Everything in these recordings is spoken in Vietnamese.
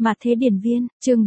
Mạt Thế Điển Viên, chương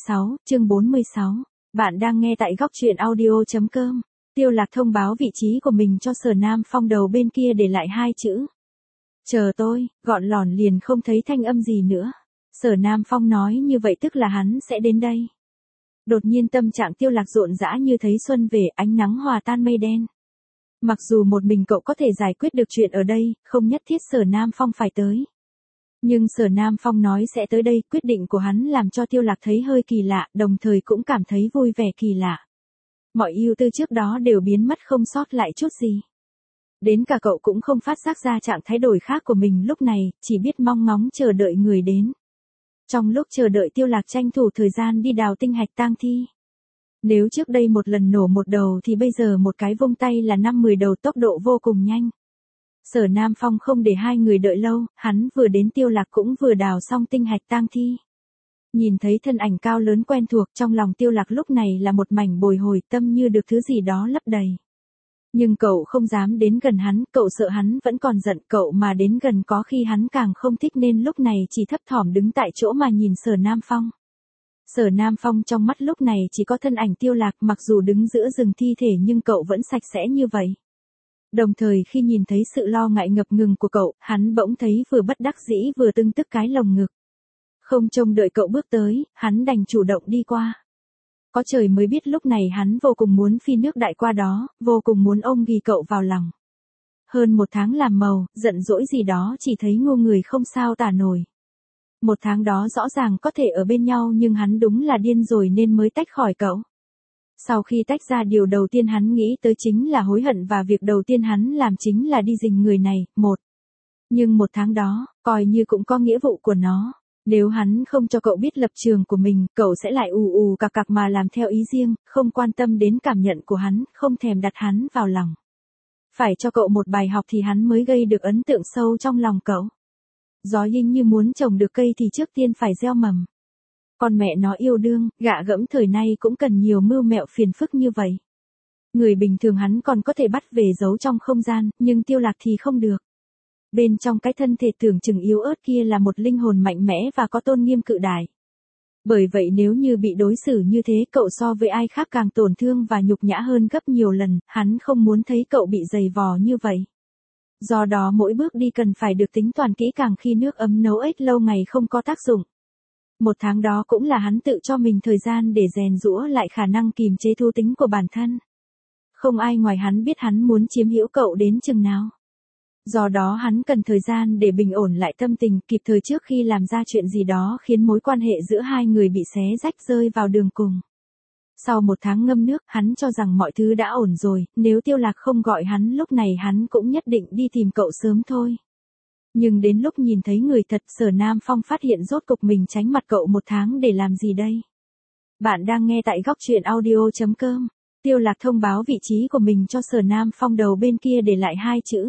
46. Bạn đang nghe tại góc truyện audio.com. Tiêu Lạc thông báo vị trí của mình cho Sở Nam Phong, đầu bên kia để lại hai chữ. Chờ tôi, gọn lỏn liền không thấy thanh âm gì nữa. Sở Nam Phong nói như vậy tức là hắn sẽ đến đây. Đột nhiên tâm trạng Tiêu Lạc rộn rã như thấy xuân về, ánh nắng hòa tan mây đen. Mặc dù một mình cậu có thể giải quyết được chuyện ở đây, không nhất thiết Sở Nam Phong phải tới. Nhưng Sở Nam Phong nói sẽ tới đây, quyết định của hắn làm cho Tiêu Lạc thấy hơi kỳ lạ, đồng thời cũng cảm thấy vui vẻ kỳ lạ. Mọi ưu tư trước đó đều biến mất không sót lại chút gì. Đến cả cậu cũng không phát giác ra trạng thái đổi khác của mình lúc này, chỉ biết mong ngóng chờ đợi người đến. Trong lúc chờ đợi Tiêu Lạc tranh thủ thời gian đi đào tinh hạch tang thi. Nếu trước đây một lần nổ một đầu thì bây giờ một cái vung tay là 5-10 đầu, tốc độ vô cùng nhanh. Sở Nam Phong không để hai người đợi lâu, hắn vừa đến Tiêu Lạc cũng vừa đào xong tinh hạch tang thi. Nhìn thấy thân ảnh cao lớn quen thuộc, trong lòng Tiêu Lạc lúc này là một mảnh bồi hồi, tâm như được thứ gì đó lấp đầy. Nhưng cậu không dám đến gần hắn, cậu sợ hắn vẫn còn giận, cậu mà đến gần có khi hắn càng không thích, nên lúc này chỉ thấp thỏm đứng tại chỗ mà nhìn Sở Nam Phong. Sở Nam Phong trong mắt lúc này chỉ có thân ảnh Tiêu Lạc, mặc dù đứng giữa rừng thi thể nhưng cậu vẫn sạch sẽ như vậy. Đồng thời khi nhìn thấy sự lo ngại ngập ngừng của cậu, hắn bỗng thấy vừa bất đắc dĩ vừa tưng tức cái lồng ngực. Không trông đợi cậu bước tới, hắn đành chủ động đi qua. Có trời mới biết lúc này hắn vô cùng muốn phi nước đại qua đó, vô cùng muốn ôm ghì cậu vào lòng. Hơn một tháng làm màu, giận dỗi gì đó chỉ thấy ngu người không sao tả nổi. Một tháng đó rõ ràng có thể ở bên nhau nhưng hắn đúng là điên rồi nên mới tách khỏi cậu. Sau khi tách ra, điều đầu tiên hắn nghĩ tới chính là hối hận, và việc đầu tiên hắn làm chính là đi rình người này. Nhưng một tháng đó, coi như cũng có nghĩa vụ của nó. Nếu hắn không cho cậu biết lập trường của mình, cậu sẽ lại ù cặc cặc mà làm theo ý riêng, không quan tâm đến cảm nhận của hắn, không thèm đặt hắn vào lòng. Phải cho cậu một bài học thì hắn mới gây được ấn tượng sâu trong lòng cậu. Gió hình như muốn trồng được cây thì trước tiên phải gieo mầm. Con mẹ nó yêu đương, gạ gẫm thời nay cũng cần nhiều mưu mẹo phiền phức như vậy. Người bình thường hắn còn có thể bắt về giấu trong không gian, nhưng Tiêu Lạc thì không được. Bên trong cái thân thể tưởng chừng yếu ớt kia là một linh hồn mạnh mẽ và có tôn nghiêm cự đại. Bởi vậy nếu như bị đối xử như thế, cậu so với ai khác càng tổn thương và nhục nhã hơn gấp nhiều lần, hắn không muốn thấy cậu bị dày vò như vậy. Do đó mỗi bước đi cần phải được tính toán kỹ càng, khi nước ấm nấu ếch lâu ngày không có tác dụng. Một tháng đó cũng là hắn tự cho mình thời gian để rèn giũa lại khả năng kìm chế thú tính của bản thân. Không ai ngoài hắn biết hắn muốn chiếm hữu cậu đến chừng nào. Do đó hắn cần thời gian để bình ổn lại tâm tình, kịp thời trước khi làm ra chuyện gì đó khiến mối quan hệ giữa hai người bị xé rách, rơi vào đường cùng. Sau một tháng ngâm nước, hắn cho rằng mọi thứ đã ổn rồi, nếu Tiêu Lạc không gọi hắn lúc này hắn cũng nhất định đi tìm cậu sớm thôi. Nhưng đến lúc nhìn thấy người thật, Sở Nam Phong phát hiện rốt cục mình tránh mặt cậu một tháng để làm gì đây? Bạn đang nghe tại góc truyện audio.com. Tiêu Lạc thông báo vị trí của mình cho Sở Nam Phong, đầu bên kia để lại hai chữ.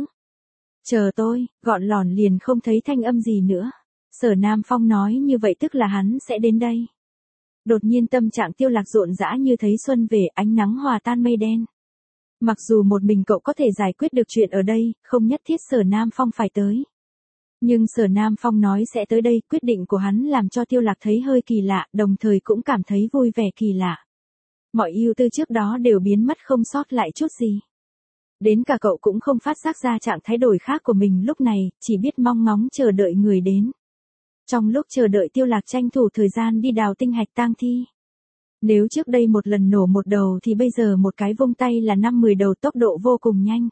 Chờ tôi, gọn lỏn liền không thấy thanh âm gì nữa. Sở Nam Phong nói như vậy tức là hắn sẽ đến đây. Đột nhiên tâm trạng Tiêu Lạc rộn rã như thấy xuân về, ánh nắng hòa tan mây đen. Mặc dù một mình cậu có thể giải quyết được chuyện ở đây, không nhất thiết Sở Nam Phong phải tới. Nhưng Sở Nam Phong nói sẽ tới đây, quyết định của hắn làm cho Tiêu Lạc thấy hơi kỳ lạ, đồng thời cũng cảm thấy vui vẻ kỳ lạ. Mọi ưu tư trước đó đều biến mất không sót lại chút gì. Đến cả cậu cũng không phát giác ra trạng thái đổi khác của mình lúc này, chỉ biết mong ngóng chờ đợi người đến. Trong lúc chờ đợi Tiêu Lạc tranh thủ thời gian đi đào tinh hạch tang thi. Nếu trước đây một lần nổ một đầu thì bây giờ một cái vung tay là 5-10 đầu, tốc độ vô cùng nhanh.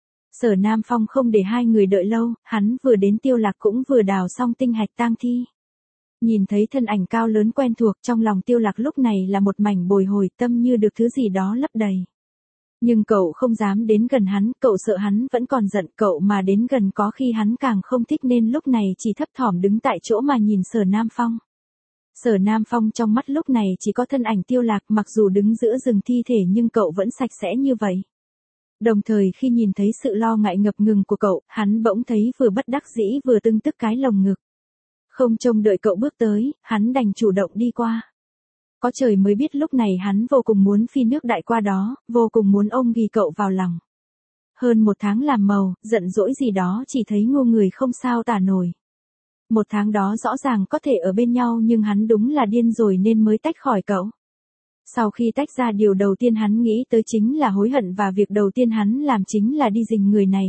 Sở Nam Phong không để hai người đợi lâu, hắn vừa đến Tiêu Lạc cũng vừa đào xong tinh hạch tang thi. Nhìn thấy thân ảnh cao lớn quen thuộc, trong lòng Tiêu Lạc lúc này là một mảnh bồi hồi, tâm như được thứ gì đó lấp đầy. Nhưng cậu không dám đến gần hắn, cậu sợ hắn vẫn còn giận, cậu mà đến gần có khi hắn càng không thích, nên lúc này chỉ thấp thỏm đứng tại chỗ mà nhìn Sở Nam Phong. Sở Nam Phong trong mắt lúc này chỉ có thân ảnh Tiêu Lạc, mặc dù đứng giữa rừng thi thể nhưng cậu vẫn sạch sẽ như vậy. Đồng thời khi nhìn thấy sự lo ngại ngập ngừng của cậu, hắn bỗng thấy vừa bất đắc dĩ vừa tưng tức cái lồng ngực. Không trông đợi cậu bước tới, hắn đành chủ động đi qua. Có trời mới biết lúc này hắn vô cùng muốn phi nước đại qua đó, vô cùng muốn ôm ghì cậu vào lòng. Hơn một tháng làm màu, giận dỗi gì đó chỉ thấy ngu người không sao tả nổi. Một tháng đó rõ ràng có thể ở bên nhau nhưng hắn đúng là điên rồi nên mới tách khỏi cậu. Sau khi tách ra điều đầu tiên hắn nghĩ tới chính là hối hận và việc đầu tiên hắn làm chính là đi rình người này,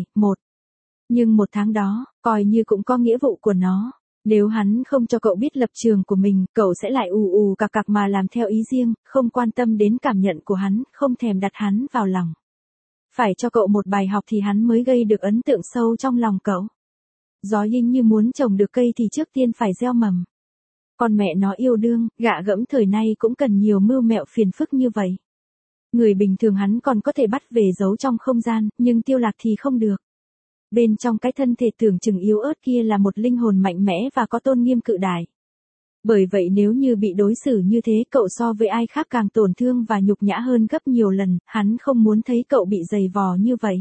Nhưng một tháng đó, coi như cũng có nghĩa vụ của nó. Nếu hắn không cho cậu biết lập trường của mình, cậu sẽ lại ù ù cặc cặc mà làm theo ý riêng, không quan tâm đến cảm nhận của hắn, không thèm đặt hắn vào lòng. Phải cho cậu một bài học thì hắn mới gây được ấn tượng sâu trong lòng cậu. Gió hình như muốn trồng được cây thì trước tiên phải gieo mầm. Con mẹ nó yêu đương, gạ gẫm thời nay cũng cần nhiều mưu mẹo phiền phức như vậy. Người bình thường hắn còn có thể bắt về giấu trong không gian, nhưng Tiêu Lạc thì không được. Bên trong cái thân thể tưởng chừng yếu ớt kia là một linh hồn mạnh mẽ và có tôn nghiêm cự đại. Bởi vậy nếu như bị đối xử như thế cậu so với ai khác càng tổn thương và nhục nhã hơn gấp nhiều lần, hắn không muốn thấy cậu bị dày vò như vậy.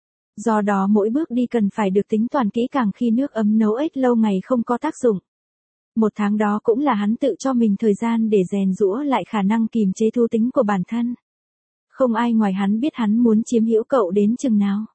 Do đó mỗi bước đi cần phải được tính toán kỹ càng khi nước ấm nấu ếch lâu ngày không có tác dụng. Một tháng đó cũng là hắn tự cho mình thời gian để rèn giũa lại khả năng kìm chế thú tính của bản thân. Không ai ngoài hắn biết hắn muốn chiếm hữu cậu đến chừng nào.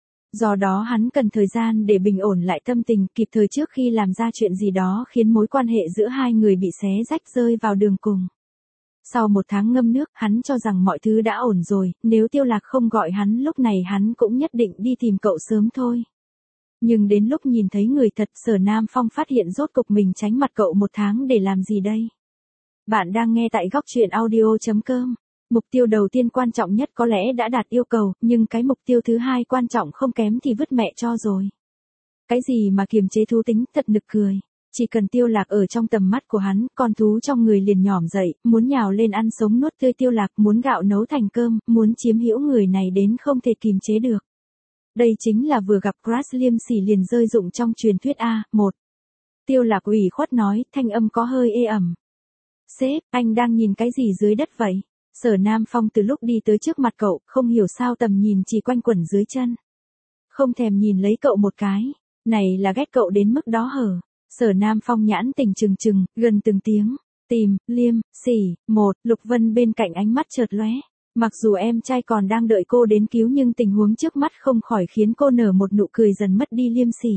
Do đó hắn cần thời gian để bình ổn lại tâm tình kịp thời trước khi làm ra chuyện gì đó khiến mối quan hệ giữa hai người bị xé rách rơi vào đường cùng. Sau một tháng ngâm nước, hắn cho rằng mọi thứ đã ổn rồi, nếu Tiêu Lạc không gọi hắn lúc này hắn cũng nhất định đi tìm cậu sớm thôi. Nhưng đến lúc nhìn thấy người thật, Sở Nam Phong phát hiện rốt cục mình tránh mặt cậu một tháng để làm gì đây? Bạn đang nghe tại góc truyện audio.com. Mục tiêu đầu tiên quan trọng nhất có lẽ đã đạt yêu cầu, nhưng cái mục tiêu thứ hai quan trọng không kém thì vứt mẹ cho rồi. Cái gì mà kiềm chế thú tính, thật nực cười. Chỉ cần Tiêu Lạc ở trong tầm mắt của hắn, con thú trong người liền nhỏm dậy, muốn nhào lên ăn sống nuốt tươi. Tiêu Lạc muốn gạo nấu thành cơm, muốn chiếm hữu người này đến không thể kìm chế được. Đây chính là vừa gặp crush liêm sỉ liền rơi dụng trong truyền thuyết A. Tiêu Lạc ủy khuất nói, thanh âm có hơi ê ẩm. Sếp, anh đang nhìn cái gì dưới đất vậy? Sở Nam Phong từ lúc đi tới trước mặt cậu, không hiểu sao tầm nhìn chỉ quanh quẩn dưới chân. Không thèm nhìn lấy cậu một cái. Này là ghét cậu đến mức đó hở. Sở Nam Phong nhãn tỉnh trừng trừng, gần từng tiếng. Tìm, liêm, sỉ, Lục Vân bên cạnh ánh mắt chợt lóe. Mặc dù em trai còn đang đợi cô đến cứu nhưng tình huống trước mắt không khỏi khiến cô nở một nụ cười dần mất đi liêm sỉ.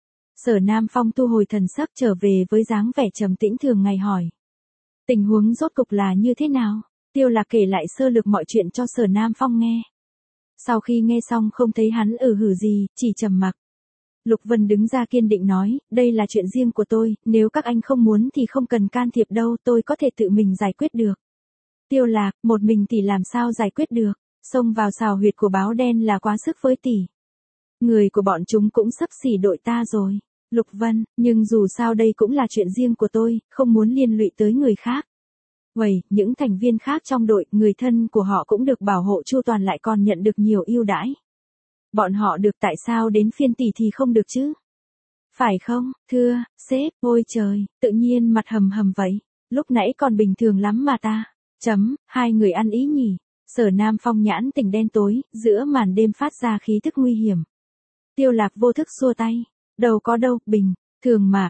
Sở Nam Phong thu hồi thần sắc trở về với dáng vẻ trầm tĩnh thường ngày hỏi. Tình huống rốt cục là như thế nào? Tiêu Lạc kể lại sơ lược mọi chuyện cho Sở Nam Phong nghe. Sau khi nghe xong không thấy hắn hử gì, chỉ trầm mặc. Lục Vân đứng ra kiên định nói, đây là chuyện riêng của tôi, nếu các anh không muốn thì không cần can thiệp đâu, tôi có thể tự mình giải quyết được. Tiêu Lạc, một mình tỷ làm sao giải quyết được, xông vào xào huyệt của báo đen là quá sức với tỷ. Người của bọn chúng cũng xấp xỉ đội ta rồi. Lục Vân, nhưng dù sao đây cũng là chuyện riêng của tôi, không muốn liên lụy tới người khác. Vậy, những thành viên khác trong đội, người thân của họ cũng được bảo hộ chu toàn lại còn nhận được nhiều ưu đãi. Bọn họ được tại sao đến phiên tỷ thì không được chứ? Phải không, thưa, sếp, ôi trời, tự nhiên mặt hầm hầm vậy, lúc nãy còn bình thường lắm mà ta. Hai người ăn ý nhỉ. Sở Nam Phong nhãn tỉnh đen tối, giữa màn đêm phát ra khí tức nguy hiểm. Tiêu Lạc vô thức xua tay. Đâu có đâu, bình thường mà,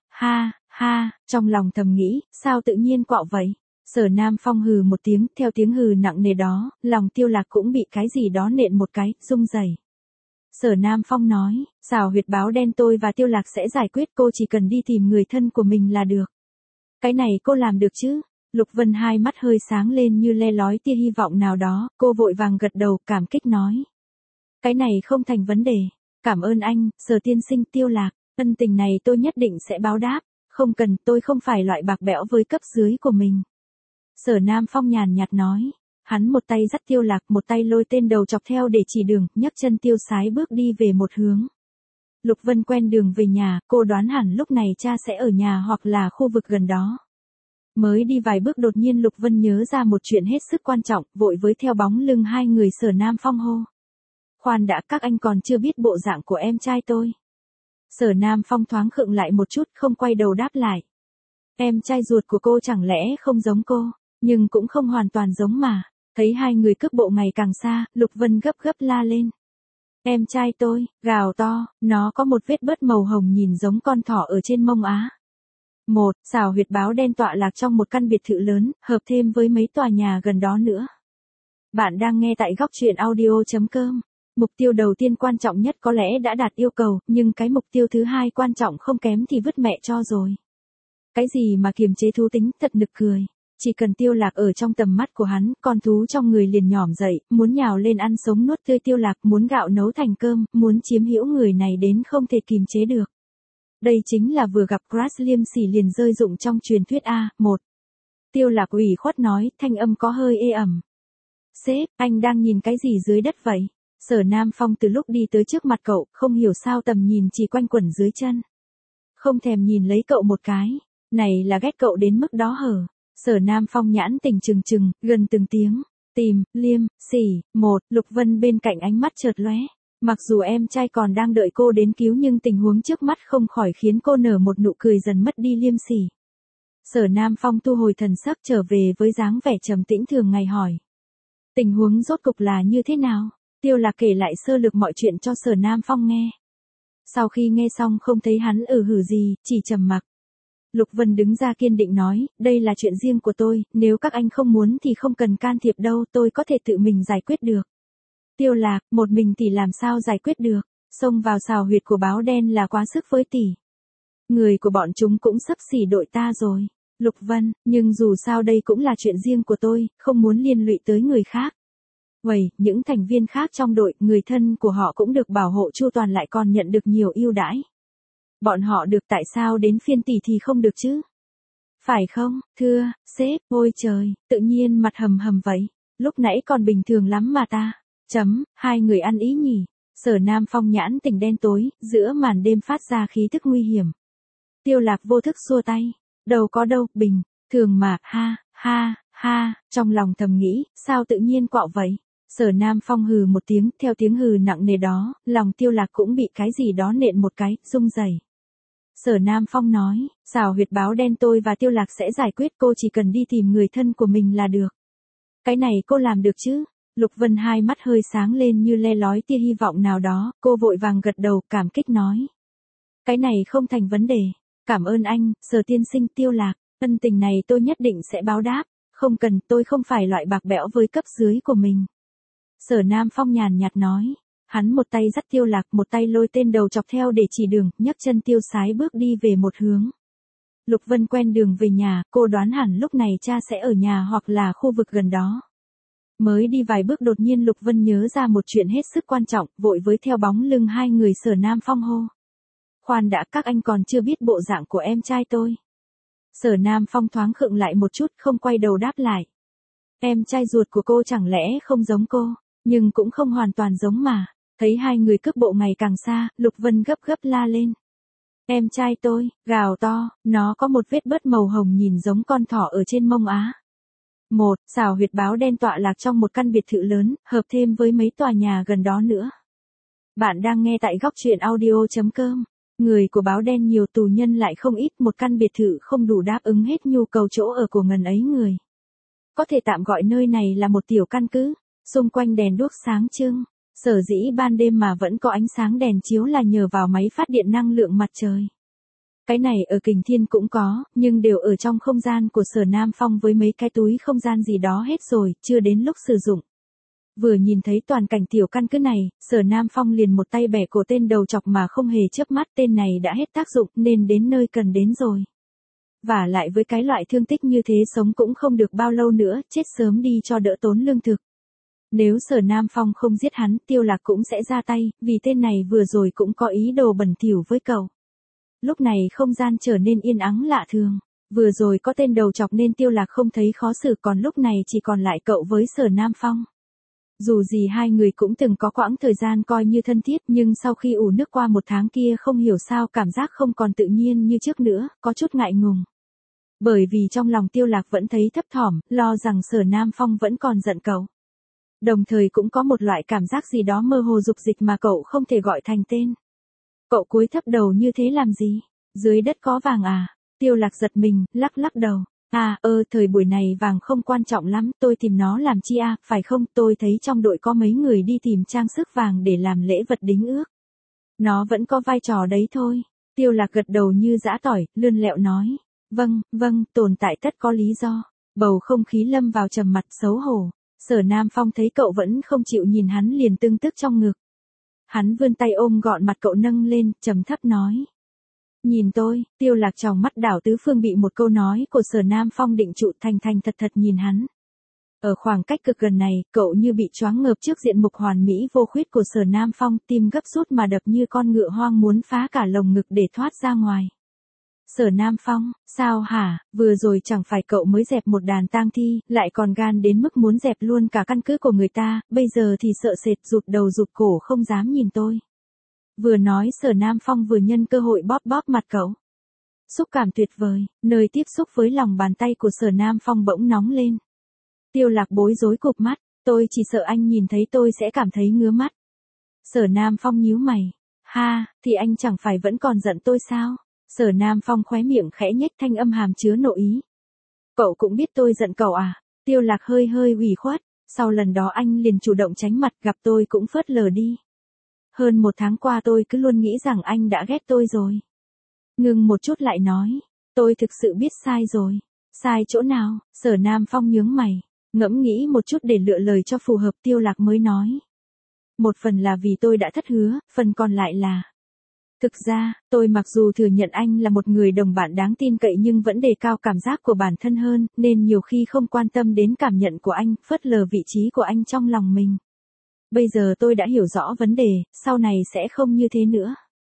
ha, trong lòng thầm nghĩ, sao tự nhiên quạo vậy? Sở Nam Phong hừ một tiếng, theo tiếng hừ nặng nề đó, lòng Tiêu Lạc cũng bị cái gì đó nện một cái, rung rẩy. Sở Nam Phong nói, xào huyệt báo đen tôi và Tiêu Lạc sẽ giải quyết, cô chỉ cần đi tìm người thân của mình là được. Cái này cô làm được chứ? Lục Vân hai mắt hơi sáng lên như le lói tia hy vọng nào đó, cô vội vàng gật đầu, cảm kích nói. Cái này không thành vấn đề. Cảm ơn anh, Sở tiên sinh. Tiêu Lạc, ân tình này tôi nhất định sẽ báo đáp. Không cần, tôi không phải loại bạc bẽo với cấp dưới của mình. Sở Nam Phong nhàn nhạt nói. Hắn một tay dắt Tiêu Lạc, một tay lôi tên đầu chọc theo để chỉ đường, nhấc chân tiêu sái bước đi về một hướng. Lục Vân quen đường về nhà, cô đoán hẳn lúc này cha sẽ ở nhà hoặc là khu vực gần đó. Mới đi vài bước đột nhiên Lục Vân nhớ ra một chuyện hết sức quan trọng, vội với theo bóng lưng hai người. Sở Nam Phong hô. Khoan đã, các anh còn chưa biết bộ dạng của em trai tôi. Sở Nam Phong thoáng khựng lại một chút, không quay đầu đáp lại. Em trai ruột của cô chẳng lẽ không giống cô, nhưng cũng không hoàn toàn giống mà. Thấy hai người cướp bộ ngày càng xa, Lục Vân gấp gấp la lên. Em trai tôi, gào to, nó có một vết bớt màu hồng nhìn giống con thỏ ở trên mông á. Xào huyệt báo đen tọa lạc trong một căn biệt thự lớn, hợp thêm với mấy tòa nhà gần đó nữa. Bạn đang nghe tại góc truyện audio.com. Mục tiêu đầu tiên quan trọng nhất có lẽ đã đạt yêu cầu, nhưng cái mục tiêu thứ hai quan trọng không kém thì vứt mẹ cho rồi. Cái gì mà kiềm chế thú tính, thật nực cười. Chỉ cần Tiêu Lạc ở trong tầm mắt của hắn, con thú trong người liền nhỏm dậy, muốn nhào lên ăn sống nuốt tươi Tiêu Lạc, muốn gạo nấu thành cơm, muốn chiếm hữu người này đến không thể kìm chế được. Đây chính là vừa gặp crush liêm sỉ liền rơi dụng trong truyền thuyết A, 1. Tiêu Lạc ủy khuất nói, thanh âm có hơi ê ẩm. Sếp, anh đang nhìn cái gì dưới đất vậy? Sở Nam Phong từ lúc đi tới trước mặt cậu, không hiểu sao tầm nhìn chỉ quanh quẩn dưới chân. Không thèm nhìn lấy cậu một cái. Này là ghét cậu đến mức đó hở. Sở Nam Phong nhãn tình trừng trừng, gần từng tiếng. Tìm, liêm, sỉ, 1, Lục Vân bên cạnh ánh mắt chợt lóe. Mặc dù em trai còn đang đợi cô đến cứu nhưng tình huống trước mắt không khỏi khiến cô nở một nụ cười dần mất đi liêm sỉ. Sở Nam Phong thu hồi thần sắc trở về với dáng vẻ trầm tĩnh thường ngày hỏi. Tình huống rốt cục là như thế nào? Tiêu Lạc kể lại sơ lược mọi chuyện cho Sở Nam Phong nghe. Sau khi nghe xong không thấy hắn hử gì, chỉ trầm mặc. Lục Vân đứng ra kiên định nói, đây là chuyện riêng của tôi, nếu các anh không muốn thì không cần can thiệp đâu, tôi có thể tự mình giải quyết được. Tiêu Lạc, một mình thì làm sao giải quyết được, xông vào xào huyệt của báo đen là quá sức với tỷ. Người của bọn chúng cũng xấp xỉ đội ta rồi. Lục Vân, nhưng dù sao đây cũng là chuyện riêng của tôi, không muốn liên lụy tới người khác. Vậy, những thành viên khác trong đội, người thân của họ cũng được bảo hộ chu toàn lại còn nhận được nhiều ưu đãi. Bọn họ được tại sao đến phiên tỷ thì không được chứ? Phải không, thưa, sếp, ôi trời, tự nhiên mặt hầm hầm vậy. Lúc nãy còn bình thường lắm mà ta. Hai người ăn ý nhỉ. Sở Nam Phong nhãn tình đen tối, giữa màn đêm phát ra khí thức nguy hiểm. Tiêu Lạc vô thức xua tay. Đâu có đâu, bình, thường mà, ha, trong lòng thầm nghĩ, sao tự nhiên quạo vậy? Sở Nam Phong hừ một tiếng, theo tiếng hừ nặng nề đó, lòng Tiêu Lạc cũng bị cái gì đó nện một cái, rung rẩy. Sở Nam Phong nói, xào huyệt báo đen tôi và Tiêu Lạc sẽ giải quyết, cô chỉ cần đi tìm người thân của mình là được. Cái này cô làm được chứ? Lục Vân hai mắt hơi sáng lên như le lói tia hy vọng nào đó, cô vội vàng gật đầu, cảm kích nói. Cái này không thành vấn đề. Cảm ơn anh, Sở tiên sinh. Tiêu Lạc, ân tình này tôi nhất định sẽ báo đáp, không cần, tôi không phải loại bạc bẽo với cấp dưới của mình. Sở Nam Phong nhàn nhạt nói, hắn một tay dắt Tiêu Lạc, một tay lôi tên đầu chọc theo để chỉ đường, nhấc chân tiêu sái bước đi về một hướng. Lục Vân quen đường về nhà, cô đoán hẳn lúc này cha sẽ ở nhà hoặc là khu vực gần đó. Mới đi vài bước đột nhiên Lục Vân nhớ ra một chuyện hết sức quan trọng, vội với theo bóng lưng hai người. Sở Nam Phong hô. Khoan đã, các anh còn chưa biết bộ dạng của em trai tôi. Sở Nam Phong thoáng khựng lại một chút, không quay đầu đáp lại. Em trai ruột của cô chẳng lẽ không giống cô, nhưng cũng không hoàn toàn giống mà. Thấy hai người cước bộ ngày càng xa, Lục Vân gấp gấp la lên. Em trai tôi, gào to, nó có một vết bớt màu hồng nhìn giống con thỏ ở trên mông á. 1. Xào huyệt báo đen tọa lạc trong một căn biệt thự lớn, hợp thêm với mấy tòa nhà gần đó nữa. Bạn đang nghe tại góc truyện audio.com. Người của báo đen nhiều, tù nhân lại không ít, một căn biệt thự không đủ đáp ứng hết nhu cầu chỗ ở của ngần ấy người. Có thể tạm gọi nơi này là một tiểu căn cứ, xung quanh đèn đuốc sáng trưng. Sở dĩ ban đêm mà vẫn có ánh sáng đèn chiếu là nhờ vào máy phát điện năng lượng mặt trời. Cái này ở Kình Thiên cũng có, nhưng đều ở trong không gian của Sở Nam Phong với mấy cái túi không gian gì đó hết rồi, chưa đến lúc sử dụng. Vừa nhìn thấy toàn cảnh tiểu căn cứ này, Sở Nam Phong liền một tay bẻ cổ tên đầu chọc mà không hề chớp mắt, tên này đã hết tác dụng nên đến nơi cần đến rồi. Và lại với cái loại thương tích như thế sống cũng không được bao lâu nữa, chết sớm đi cho đỡ tốn lương thực. Nếu Sở Nam Phong không giết hắn, Tiêu Lạc cũng sẽ ra tay, vì tên này vừa rồi cũng có ý đồ bẩn thỉu với cậu. Lúc này không gian trở nên yên ắng lạ thường. Vừa rồi có tên đầu chọc nên Tiêu Lạc không thấy khó xử, còn lúc này chỉ còn lại cậu với Sở Nam Phong. Dù gì hai người cũng từng có quãng thời gian coi như thân thiết, nhưng sau khi ủ nước qua một tháng kia không hiểu sao cảm giác không còn tự nhiên như trước nữa, có chút ngại ngùng. Bởi vì trong lòng Tiêu Lạc vẫn thấy thấp thỏm, lo rằng Sở Nam Phong vẫn còn giận cậu. Đồng thời cũng có một loại cảm giác gì đó mơ hồ dục dịch mà cậu không thể gọi thành tên. Cậu cúi thấp đầu như thế làm gì? Dưới đất có vàng à? Tiêu Lạc giật mình, lắc lắc đầu. Thời buổi này vàng không quan trọng lắm, tôi tìm nó làm chi à, phải không? Tôi thấy trong đội có mấy người đi tìm trang sức vàng để làm lễ vật đính ước. Nó vẫn có vai trò đấy thôi. Tiêu Lạc gật đầu như giã tỏi, lươn lẹo nói. Vâng, tồn tại tất có lý do. Bầu không khí lâm vào trầm mặc xấu hổ. Sở Nam Phong thấy cậu vẫn không chịu nhìn hắn liền tưng tức trong ngực. Hắn vươn tay ôm gọn mặt cậu nâng lên, trầm thấp nói. Nhìn tôi, Tiêu Lạc tròng mắt đảo tứ phương bị một câu nói của Sở Nam Phong định trụ, thành thành thật thật nhìn hắn. Ở khoảng cách cực gần này, cậu như bị choáng ngợp trước diện mục hoàn mỹ vô khuyết của Sở Nam Phong, tim gấp rút mà đập như con ngựa hoang muốn phá cả lồng ngực để thoát ra ngoài. Sở Nam Phong, sao hả, vừa rồi chẳng phải cậu mới dẹp một đàn tang thi, lại còn gan đến mức muốn dẹp luôn cả căn cứ của người ta, bây giờ thì sợ sệt rụt đầu rụt cổ không dám nhìn tôi. Vừa nói Sở Nam Phong vừa nhân cơ hội bóp bóp mặt cậu. Xúc cảm tuyệt vời, nơi tiếp xúc với lòng bàn tay của Sở Nam Phong bỗng nóng lên. Tiêu Lạc bối rối cụp mắt, tôi chỉ sợ anh nhìn thấy tôi sẽ cảm thấy ngứa mắt. Sở Nam Phong nhíu mày, ha, thì anh chẳng phải vẫn còn giận tôi sao? Sở Nam Phong khóe miệng khẽ nhếch, thanh âm hàm chứa nội ý. Cậu cũng biết tôi giận cậu à? Tiêu Lạc hơi hơi ủy khuất, sau lần đó anh liền chủ động tránh mặt, gặp tôi cũng phớt lờ đi. Hơn một tháng qua tôi cứ luôn nghĩ rằng anh đã ghét tôi rồi. Ngừng một chút lại nói, tôi thực sự biết sai rồi. Sai chỗ nào? Sở Nam Phong nhướng mày, ngẫm nghĩ một chút để lựa lời cho phù hợp. Tiêu Lạc mới nói. Một phần là vì tôi đã thất hứa, phần còn lại là... Thực ra, tôi mặc dù thừa nhận anh là một người đồng bạn đáng tin cậy nhưng vẫn đề cao cảm giác của bản thân hơn, nên nhiều khi không quan tâm đến cảm nhận của anh, phớt lờ vị trí của anh trong lòng mình. Bây giờ tôi đã hiểu rõ vấn đề, sau này sẽ không như thế nữa.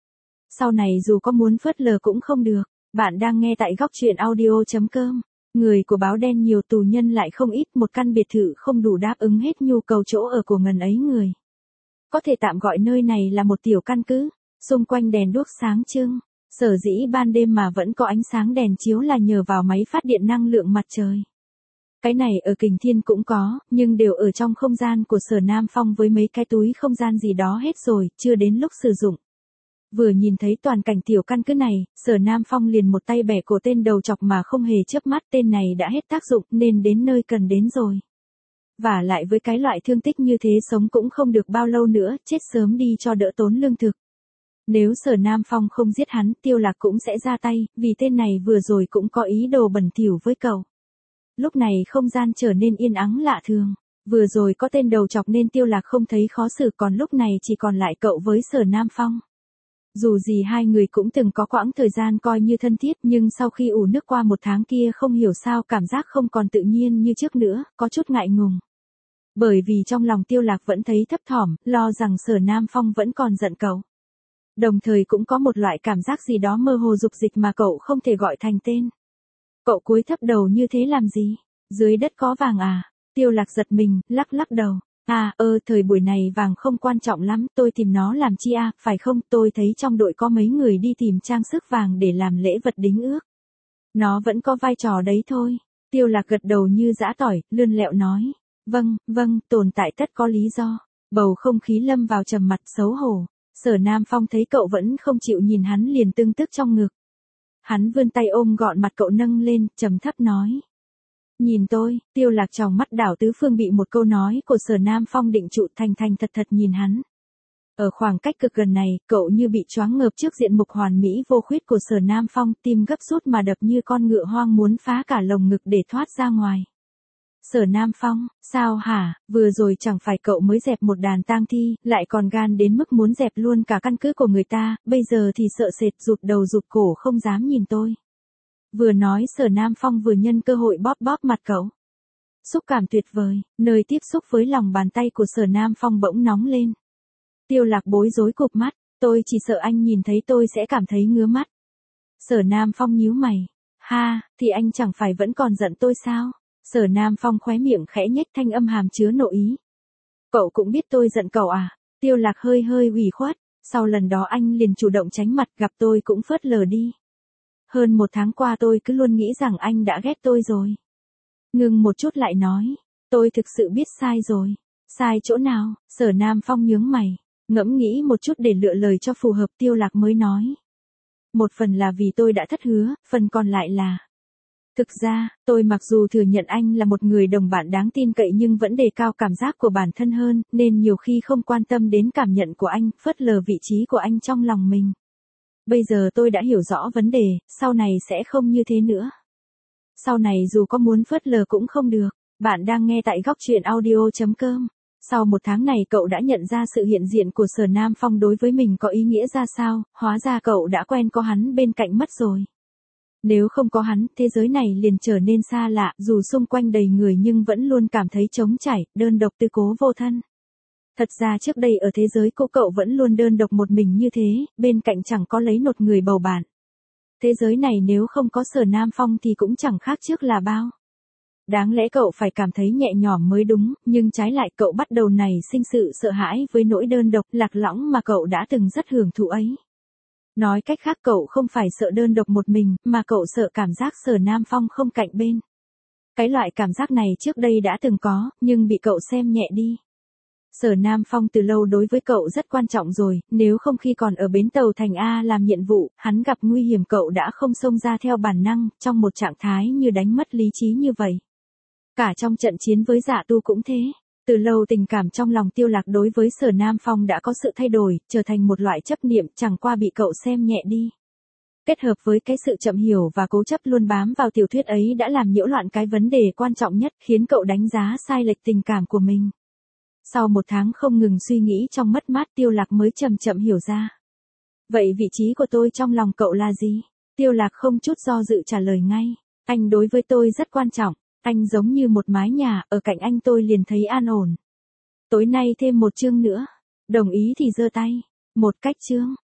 Sau này dù có muốn phớt lờ cũng không được. Bạn đang nghe tại góc truyện audio.com. Người của báo đen nhiều, tù nhân lại không ít, một căn biệt thự không đủ đáp ứng hết nhu cầu chỗ ở của ngần ấy người. Có thể tạm gọi nơi này là một tiểu căn cứ. Xung quanh đèn đuốc sáng trưng, sở dĩ ban đêm mà vẫn có ánh sáng đèn chiếu là nhờ vào máy phát điện năng lượng mặt trời. Cái này ở Kình Thiên cũng có, nhưng đều ở trong không gian của Sở Nam Phong với mấy cái túi không gian gì đó hết rồi, chưa đến lúc sử dụng. Vừa nhìn thấy toàn cảnh tiểu căn cứ này, Sở Nam Phong liền một tay bẻ cổ tên đầu chọc mà không hề chớp mắt, tên này đã hết tác dụng nên đến nơi cần đến rồi. Và lại với cái loại thương tích như thế sống cũng không được bao lâu nữa, chết sớm đi cho đỡ tốn lương thực. Nếu Sở Nam Phong không giết hắn, Tiêu Lạc cũng sẽ ra tay, vì tên này vừa rồi cũng có ý đồ bẩn thỉu với cậu. Lúc này không gian trở nên yên ắng lạ thường. Vừa rồi có tên đầu chọc nên Tiêu Lạc không thấy khó xử, còn lúc này chỉ còn lại cậu với Sở Nam Phong. Dù gì hai người cũng từng có quãng thời gian coi như thân thiết, nhưng sau khi ủ nước qua một tháng kia không hiểu sao cảm giác không còn tự nhiên như trước nữa, có chút ngại ngùng. Bởi vì trong lòng Tiêu Lạc vẫn thấy thấp thỏm, lo rằng Sở Nam Phong vẫn còn giận cậu. Đồng thời cũng có một loại cảm giác gì đó mơ hồ dục dịch mà cậu không thể gọi thành tên. Cậu cúi thấp đầu như thế làm gì? Dưới đất có vàng à? Tiêu Lạc giật mình, lắc lắc đầu. Thời buổi này vàng không quan trọng lắm, tôi tìm nó làm chi à, phải không? Tôi thấy trong đội có mấy người đi tìm trang sức vàng để làm lễ vật đính ước. Nó vẫn có vai trò đấy thôi. Tiêu Lạc gật đầu như giã tỏi, lươn lẹo nói. Vâng, tồn tại tất có lý do. Bầu không khí lâm vào trầm mặc xấu hổ. Sở Nam Phong thấy cậu vẫn không chịu nhìn hắn liền tưng tức trong ngực. Hắn vươn tay ôm gọn mặt cậu nâng lên, trầm thấp nói. Nhìn tôi, Tiêu Lạc tròng mắt đảo tứ phương bị một câu nói của Sở Nam Phong định trụ, thành thành thật thật nhìn hắn. Ở khoảng cách cực gần này, cậu như bị choáng ngợp trước diện mục hoàn mỹ vô khuyết của Sở Nam Phong, tim gấp rút mà đập như con ngựa hoang muốn phá cả lồng ngực để thoát ra ngoài. Sở Nam Phong, sao hả, vừa rồi chẳng phải cậu mới dẹp một đàn tang thi, lại còn gan đến mức muốn dẹp luôn cả căn cứ của người ta, bây giờ thì sợ sệt rụt đầu rụt cổ không dám nhìn tôi. Vừa nói Sở Nam Phong vừa nhân cơ hội bóp bóp mặt cậu. Xúc cảm tuyệt vời, nơi tiếp xúc với lòng bàn tay của Sở Nam Phong bỗng nóng lên. Tiêu Lạc bối rối cụp mắt, tôi chỉ sợ anh nhìn thấy tôi sẽ cảm thấy ngứa mắt. Sở Nam Phong nhíu mày, ha, thì anh chẳng phải vẫn còn giận tôi sao? Sở Nam Phong khóe miệng khẽ nhếch, thanh âm hàm chứa nội ý. Cậu cũng biết tôi giận cậu à? Tiêu Lạc hơi hơi ủy khuất, sau lần đó anh liền chủ động tránh mặt, gặp tôi cũng phớt lờ đi. Hơn một tháng qua tôi cứ luôn nghĩ rằng anh đã ghét tôi rồi. Ngừng một chút lại nói, tôi thực sự biết sai rồi. Sai chỗ nào? Sở Nam Phong nhướng mày, ngẫm nghĩ một chút để lựa lời cho phù hợp. Tiêu Lạc mới nói. Một phần là vì tôi đã thất hứa, phần còn lại là... Thực ra, tôi mặc dù thừa nhận anh là một người đồng bạn đáng tin cậy nhưng vẫn đề cao cảm giác của bản thân hơn, nên nhiều khi không quan tâm đến cảm nhận của anh, phớt lờ vị trí của anh trong lòng mình. Bây giờ tôi đã hiểu rõ vấn đề, sau này sẽ không như thế nữa. Sau này dù có muốn phớt lờ cũng không được. Bạn đang nghe tại góc truyện audio.com. Sau một tháng này cậu đã nhận ra sự hiện diện của Sở Nam Phong đối với mình có ý nghĩa ra sao, hóa ra cậu đã quen có hắn bên cạnh mất rồi. Nếu không có hắn, thế giới này liền trở nên xa lạ, dù xung quanh đầy người nhưng vẫn luôn cảm thấy trống trải, đơn độc tư cố vô thân. Thật ra trước đây ở thế giới cậu vẫn luôn đơn độc một mình như thế, bên cạnh chẳng có lấy một người bầu bạn. Thế giới này nếu không có Sở Nam Phong thì cũng chẳng khác trước là bao. Đáng lẽ cậu phải cảm thấy nhẹ nhõm mới đúng, nhưng trái lại cậu bắt đầu nảy sinh sự sợ hãi với nỗi đơn độc lạc lõng mà cậu đã từng rất hưởng thụ ấy. Nói cách khác cậu không phải sợ đơn độc một mình, mà cậu sợ cảm giác Sở Nam Phong không cạnh bên. Cái loại cảm giác này trước đây đã từng có, nhưng bị cậu xem nhẹ đi. Sở Nam Phong từ lâu đối với cậu rất quan trọng rồi, nếu không khi còn ở bến tàu thành A làm nhiệm vụ, hắn gặp nguy hiểm cậu đã không xông ra theo bản năng, trong một trạng thái như đánh mất lý trí như vậy. Cả trong trận chiến với Dạ Tu cũng thế. Từ lâu tình cảm trong lòng Tiêu Lạc đối với Sở Nam Phong đã có sự thay đổi, trở thành một loại chấp niệm chẳng qua bị cậu xem nhẹ đi. Kết hợp với cái sự chậm hiểu và cố chấp luôn bám vào tiểu thuyết ấy đã làm nhiễu loạn cái vấn đề quan trọng nhất, khiến cậu đánh giá sai lệch tình cảm của mình. Sau một tháng không ngừng suy nghĩ trong mất mát Tiêu Lạc mới chậm chậm hiểu ra. Vậy vị trí của tôi trong lòng cậu là gì? Tiêu Lạc không chút do dự trả lời ngay. Anh đối với tôi rất quan trọng. Anh giống như một mái nhà, ở cạnh anh tôi liền thấy an ổn. Tối nay thêm một chương nữa. Đồng ý thì giơ tay. Một cách chương.